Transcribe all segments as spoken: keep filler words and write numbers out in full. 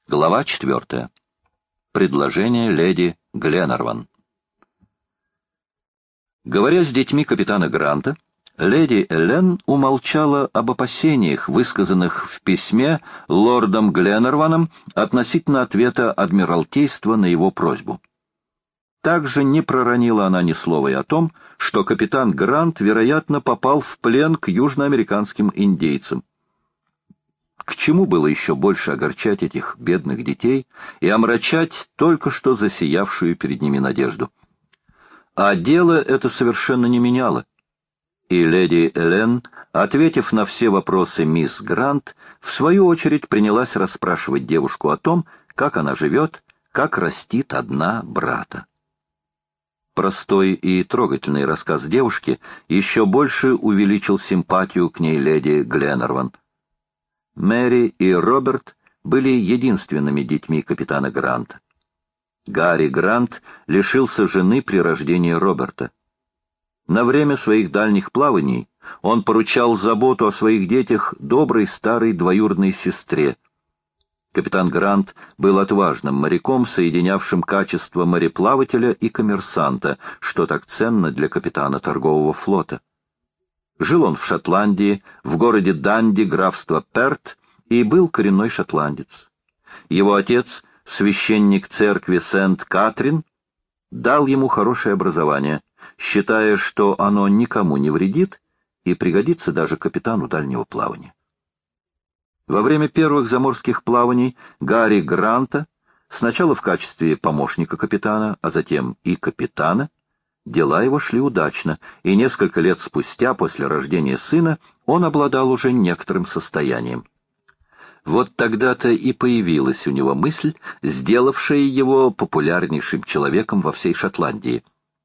Глава четвертая. Предложение леди Гленарван. Говоря с детьми капитана Гранта, леди Эллен умолчала об опасениях, высказанных в письме лордом Гленарваном относительно ответа Адмиралтейства на его просьбу. Также не проронила она ни слова и о том, что капитан Грант, вероятно, попал в плен к южноамериканским индейцам. К чему было еще больше огорчать этих бедных детей и омрачать только что засиявшую перед ними надежду? А дело это совершенно не меняло. И леди Эллен, ответив на все вопросы мисс Грант, в свою очередь принялась расспрашивать девушку о том, как она живет, как растит одна брата. Простой и трогательный рассказ девушки еще больше увеличил симпатию к ней леди Гленарван. Мэри и Роберт были единственными детьми капитана Гранта. Гарри Грант лишился жены при рождении Роберта. На время своих дальних плаваний он поручал заботу о своих детях доброй старой двоюродной сестре. Капитан Грант был отважным моряком, соединявшим качества мореплавателя и коммерсанта, что так ценно для капитана торгового флота. Жил он в Шотландии, в городе Данди, графства Перт, и был коренной шотландец. Его отец, священник церкви Сент-Катрин, дал ему хорошее образование, считая, что оно никому не вредит и пригодится даже капитану дальнего плавания. Во время первых заморских плаваний Гарри Гранта, сначала в качестве помощника капитана, а затем и капитана, дела его шли удачно, и несколько лет спустя, после рождения сына, он обладал уже некоторым состоянием. Вот тогда-то и появилась у него мысль, сделавшая его популярнейшим человеком во всей Шотландии.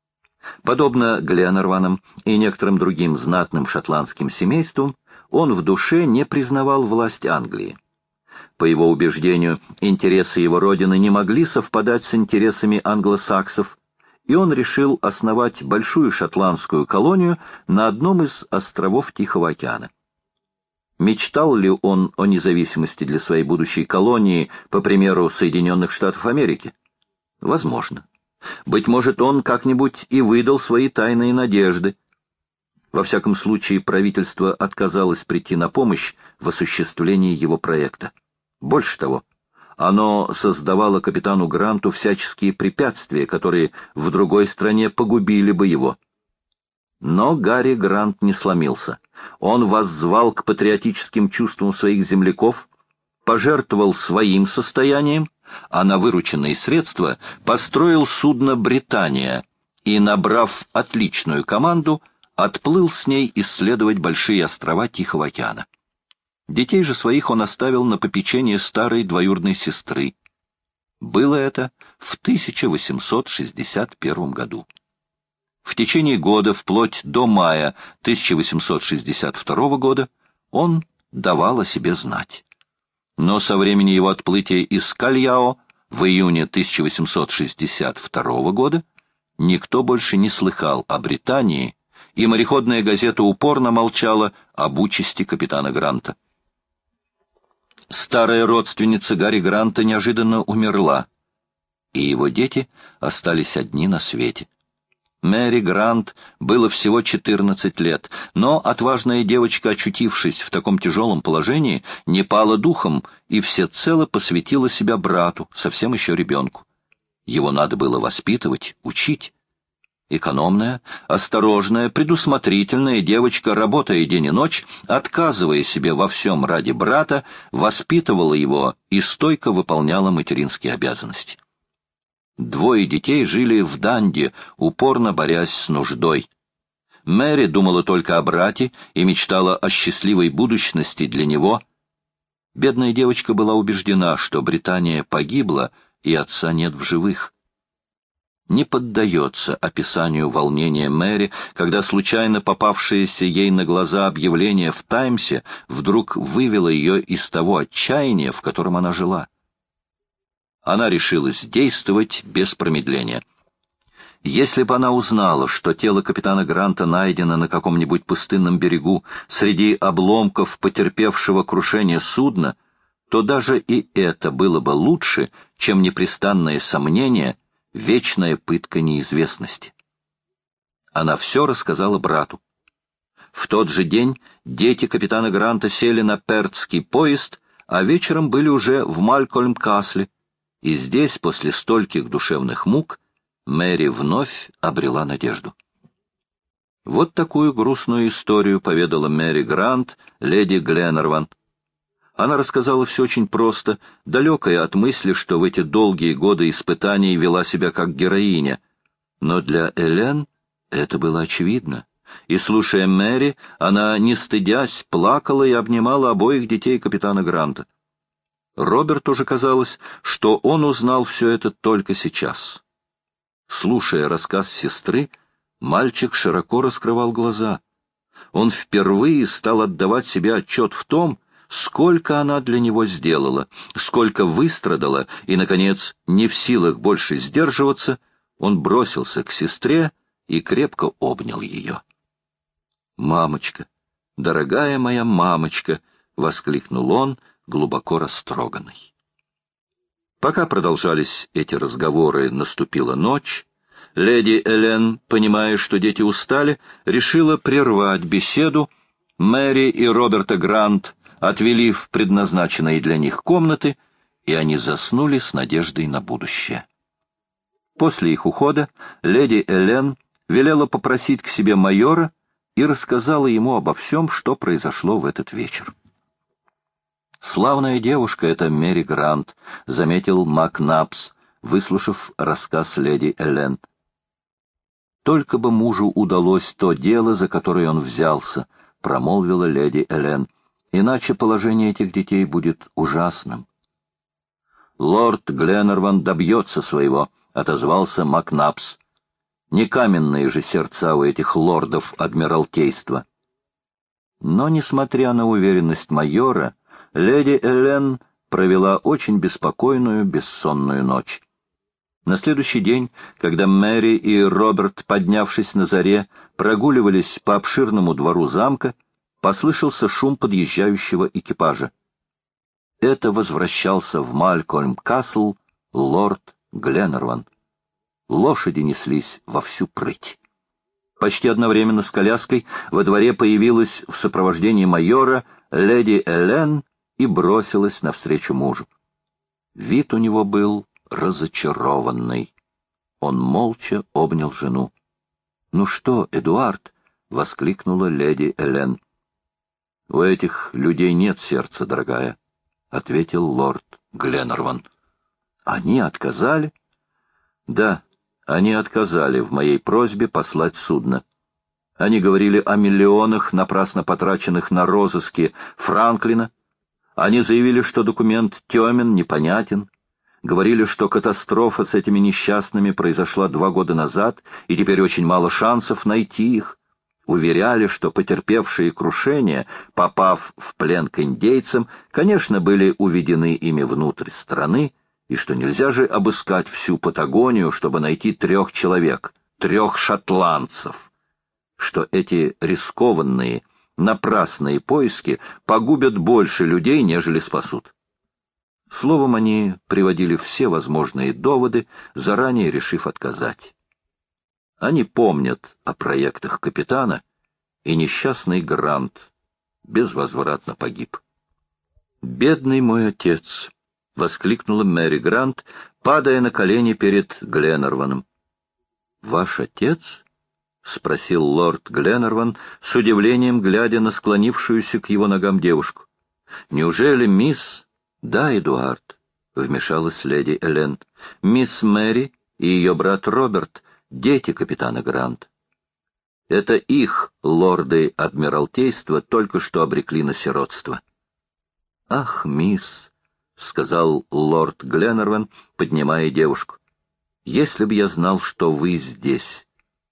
Подобно Гленарванам и некоторым другим знатным шотландским семействам, он в душе не признавал власть Англии. По его убеждению, интересы его родины не могли совпадать с интересами англосаксов, и он решил основать большую шотландскую колонию на одном из островов Тихого океана. Мечтал ли он о независимости для своей будущей колонии, по примеру Соединенных Штатов Америки? Возможно. Быть может, он как-нибудь и выдал свои тайные надежды. Во всяком случае, правительство отказалось прийти на помощь в осуществлении его проекта. Больше того, оно создавало капитану Гранту всяческие препятствия, которые в другой стране погубили бы его. Но Гарри Грант не сломился. Он воззвал к патриотическим чувствам своих земляков, пожертвовал своим состоянием, а на вырученные средства построил судно «Британия» и, набрав отличную команду, отплыл с ней исследовать большие острова Тихого океана. Детей же своих он оставил на попечение старой двоюродной сестры. Было это в тысяча восемьсот шестьдесят первом году. В течение года, вплоть до мая тысяча восемьсот шестьдесят второго года, он давал о себе знать. Но со времени его отплытия из Кальяо в июне тысяча восемьсот шестьдесят второго года никто больше не слыхал о Британии, и мореходная газета упорно молчала об участи капитана Гранта. Старая родственница Гарри Гранта неожиданно умерла, и его дети остались одни на свете. Мэри Грант было всего четырнадцать лет, но отважная девочка, очутившись в таком тяжелом положении, не пала духом и всецело посвятила себя брату, совсем еще ребенку. Его надо было воспитывать, учить. Экономная, осторожная, предусмотрительная девочка, работая день и ночь, отказывая себе во всем ради брата, воспитывала его и стойко выполняла материнские обязанности. Двое детей жили в Данди, упорно борясь с нуждой. Мэри думала только о брате и мечтала о счастливой будущности для него. Бедная девочка была убеждена, что Британия погибла и отца нет в живых. Не поддается описанию волнения Мэри, когда случайно попавшееся ей на глаза объявление в «Таймсе» вдруг вывело ее из того отчаяния, в котором она жила. Она решилась действовать без промедления. Если бы она узнала, что тело капитана Гранта найдено на каком-нибудь пустынном берегу среди обломков потерпевшего крушение судна, то даже и это было бы лучше, чем непрестанное сомнение, вечная пытка неизвестности. Она все рассказала брату. В тот же день дети капитана Гранта сели на Пертский поезд, а вечером были уже в Малькольм-Касле, и здесь, после стольких душевных мук, Мэри вновь обрела надежду. Вот такую грустную историю поведала Мэри Грант леди Гленнерван. Она рассказала все очень просто, далекая от мысли, что в эти долгие годы испытаний вела себя как героиня. Но для Элен это было очевидно. И, слушая Мэри, она, не стыдясь, плакала и обнимала обоих детей капитана Гранта. Роберту же казалось, что он узнал все это только сейчас. Слушая рассказ сестры, мальчик широко раскрывал глаза. Он впервые стал отдавать себе отчет в том, сколько она для него сделала, сколько выстрадала, и, наконец, не в силах больше сдерживаться, он бросился к сестре и крепко обнял ее. «Мамочка, дорогая моя мамочка!» — воскликнул он, глубоко растроганный. Пока продолжались эти разговоры, наступила ночь. Леди Элен, понимая, что дети устали, решила прервать беседу. Мэри и Роберта Грант отвели в предназначенные для них комнаты, и они заснули с надеждой на будущее. После их ухода леди Элен велела попросить к себе майора и рассказала ему обо всем, что произошло в этот вечер. «Славная девушка эта Мэри Грант», — заметил Макнапс, выслушав рассказ леди Элен. «Только бы мужу удалось то дело, за которое он взялся», — промолвила леди Элен, — «иначе положение этих детей будет ужасным». «Лорд Гленнерван добьется своего», — отозвался Макнапс. «Не каменные же сердца у этих лордов Адмиралтейства». Но, несмотря на уверенность майора, леди Элен провела очень беспокойную, бессонную ночь. На следующий день, когда Мэри и Роберт, поднявшись на заре, прогуливались по обширному двору замка, послышался шум подъезжающего экипажа. Это возвращался в Малькольм-Касл лорд Гленнерван. Лошади неслись во всю прыть. Почти одновременно с коляской во дворе появилась в сопровождении майора леди Элен и бросилась навстречу мужу. Вид у него был разочарованный. Он молча обнял жену. «Ну что, Эдуард?» — воскликнула леди Элен. «У этих людей нет сердца, дорогая», — ответил лорд Гленнерван. «Они отказали?» «Да, они отказали в моей просьбе послать судно. Они говорили о миллионах, напрасно потраченных на розыски Франклина. Они заявили, что документ темен, непонятен. Говорили, что катастрофа с этими несчастными произошла два года назад, и теперь очень мало шансов найти их. Уверяли, что потерпевшие крушение, попав в плен к индейцам, конечно, были уведены ими внутрь страны, и что нельзя же обыскать всю Патагонию, чтобы найти трех человек, трех шотландцев, что эти рискованные, напрасные поиски погубят больше людей, нежели спасут. Словом, они приводили все возможные доводы, заранее решив отказать. Они помнят о проектах капитана, и несчастный Грант безвозвратно погиб. «Бедный мой отец!» — воскликнула Мэри Грант, падая на колени перед Гленнерваном. «Ваш отец?» — спросил лорд Гленнерван, с удивлением глядя на склонившуюся к его ногам девушку. «Неужели мисс...» «Да, Эдуард», — вмешалась леди Элен, — «мисс Мэри и ее брат Роберт — дети капитана Гранта. Это их лорды Адмиралтейства только что обрекли на сиротство». «Ах, мисс», — сказал лорд Гленнерван, поднимая девушку, — «если бы я знал, что вы здесь».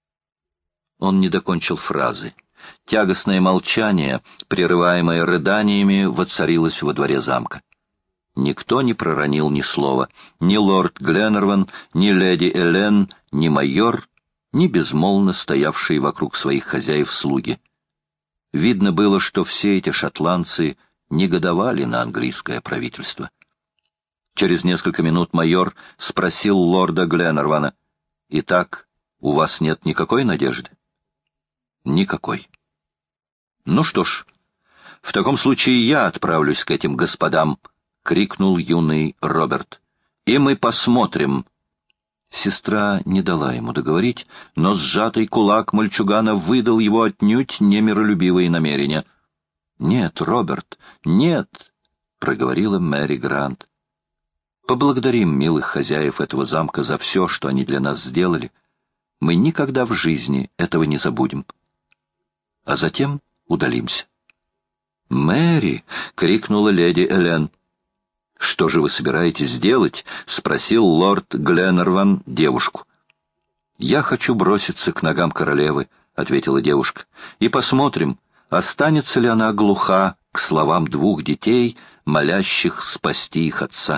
Он не докончил фразы. Тягостное молчание, прерываемое рыданиями, воцарилось во дворе замка. Никто не проронил ни слова, ни лорд Гленнерван, ни леди Элен, ни майор, ни безмолвно стоявшие вокруг своих хозяев слуги. Видно было, что все эти шотландцы негодовали на английское правительство. Через несколько минут майор спросил лорда Гленнервана: «Итак, у вас нет никакой надежды?» «Никакой». «Ну что ж, в таком случае я отправлюсь к этим господам», — крикнул юный Роберт. «И мы посмотрим». Сестра не дала ему договорить, но сжатый кулак мальчугана выдал его отнюдь немиролюбивые намерения. «Нет, Роберт, нет», — проговорила Мэри Грант. «Поблагодарим милых хозяев этого замка за все, что они для нас сделали. Мы никогда в жизни этого не забудем. А затем удалимся». «Мэри!» — крикнула леди Элен. «Что же вы собираетесь делать?» — спросил лорд Гленнерван девушку. «Я хочу броситься к ногам королевы», — ответила девушка, — «и посмотрим, останется ли она глуха к словам двух детей, молящих спасти их отца».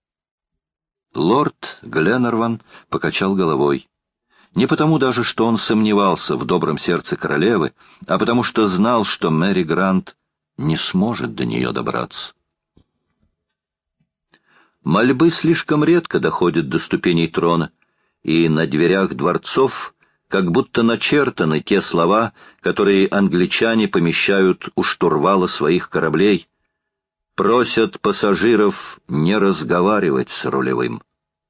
Лорд Гленнерван покачал головой. Не потому даже, что он сомневался в добром сердце королевы, а потому что знал, что Мэри Грант не сможет до нее добраться. Мольбы слишком редко доходят до ступеней трона, и на дверях дворцов как будто начертаны те слова, которые англичане помещают у штурвала своих кораблей, просят пассажиров не разговаривать с рулевым.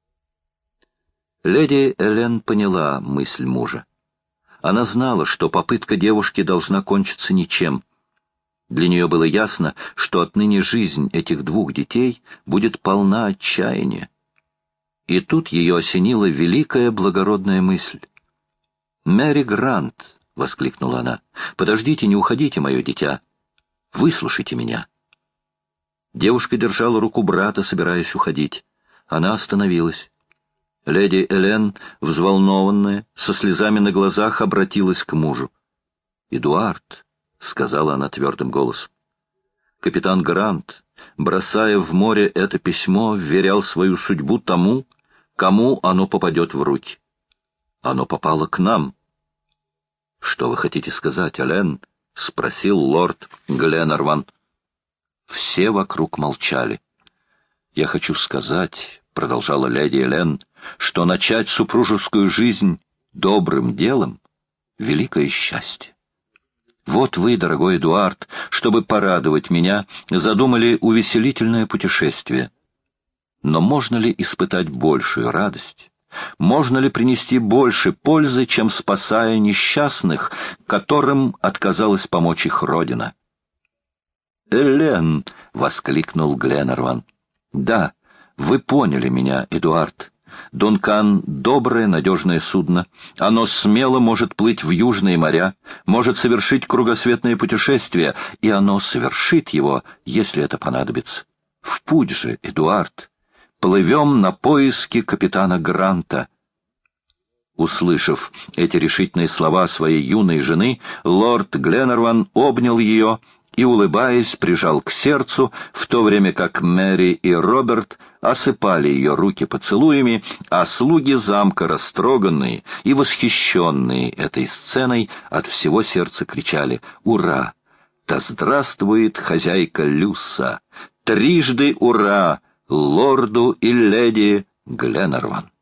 Леди Элен поняла мысль мужа. Она знала, что попытка девушки должна кончиться ничем. Для нее было ясно, что отныне жизнь этих двух детей будет полна отчаяния. И тут ее осенила великая благородная мысль. «Мэри Грант!» — воскликнула она. «Подождите, не уходите, мое дитя. Выслушайте меня». Девушка держала руку брата, собираясь уходить. Она остановилась. Леди Элен, взволнованная, со слезами на глазах, обратилась к мужу. «Эдуард», — сказала она твердым голосом, — «капитан Грант, бросая в море это письмо, вверял свою судьбу тому, кому оно попадет в руки. Оно попало к нам». «Что вы хотите сказать, Элен?» — спросил лорд Гленнерван. Все вокруг молчали. «Я хочу сказать», — продолжала леди Элен, — «что начать супружескую жизнь добрым делом — великое счастье. Вот вы, дорогой Эдуард, чтобы порадовать меня, задумали увеселительное путешествие. Но можно ли испытать большую радость? Можно ли принести больше пользы, чем спасая несчастных, которым отказалась помочь их родина?» «Элен!» — воскликнул Гленнерван. «Да, вы поняли меня, Эдуард. Дункан — доброе, надежное судно. Оно смело может плыть в южные моря, может совершить кругосветное путешествие, и оно совершит его, если это понадобится. В путь же, Эдуард! Плывем на поиски капитана Гранта». Услышав эти решительные слова своей юной жены, лорд Гленнерван обнял ее и, улыбаясь, прижал к сердцу, в то время как Мэри и Роберт осыпали ее руки поцелуями, а слуги замка, растроганные и восхищенные этой сценой, от всего сердца кричали «Ура! Да здравствует хозяйка Люса! Трижды ура лорду и леди Гленнерван!»